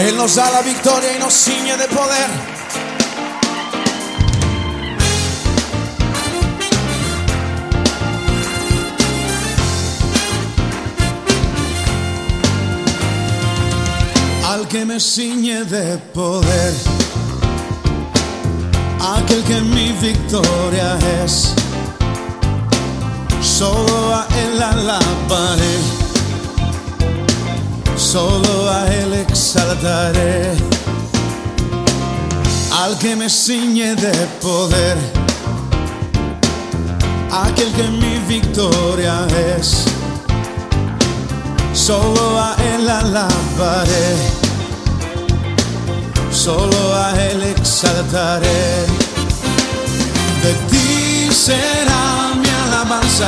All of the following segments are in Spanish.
Él nos da la victoria y nos ciñe de poder. Al que me ciñe de poder, aquel que mi victoria es, solo a Él alabaré, solo a Él exaltaré. Al que me ciñe de poder, aquel que mi victoria es, solo a Él alabaré, solo a Él exaltaré. De ti será mi alabanza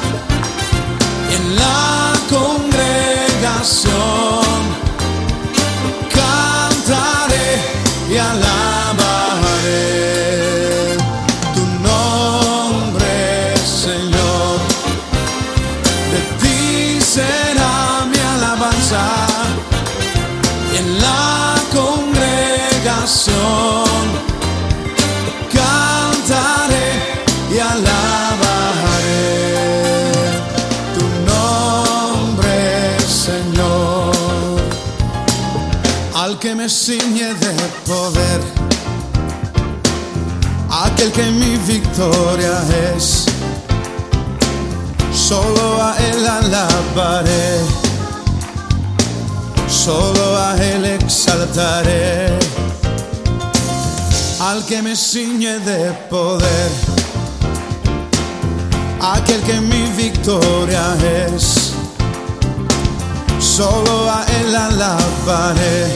en la congregación. Cantaré y alabaré tu nombre, Señor. De ti será mi alabanza en la congregación. Cantaré y alabaré tu nombre, Señor. Al que me ciñe de poder, aquel que mi victoria es, solo a Él alabaré, solo a Él exaltaré. Al que me ciñe de poder, aquel que mi victoria es, solo a Él alabaré,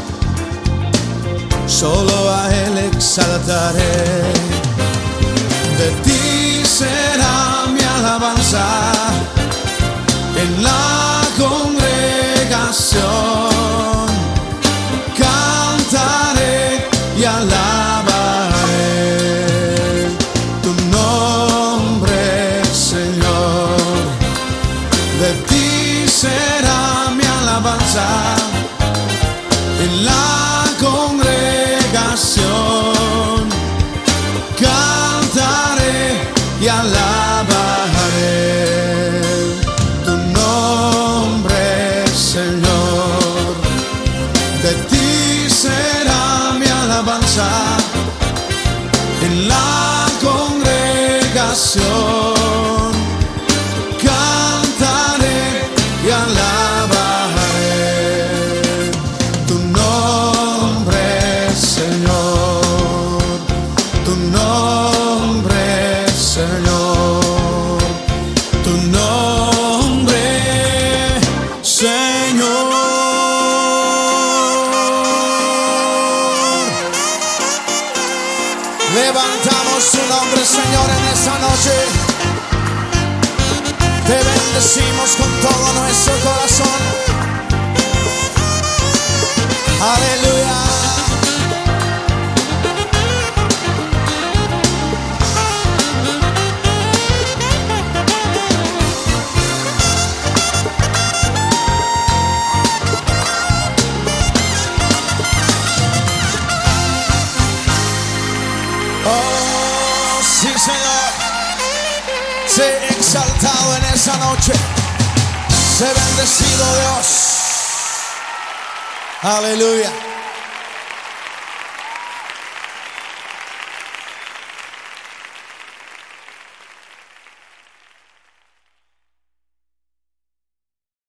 solo a Él exaltaré. De ti será mi alabanza en la congregación. Cantaré y alabaré tu nombre, Señor. De ti será mi alabanza en la congregación. Cantaré y alabaré tu nombre, Señor. De ti será mi alabanza en la congregación. Cantaré y alabaré tu nombre, Señor. Tu nombre, Señor. Tu nombre, Señor. Levantamos su nombre, Señor, en esta noche. Te bendecimos con todo nuestro corazón. Aleluya. Oh, sí, Señor. Sé exaltado en esa noche. Sé bendecido, Dios. Aleluya.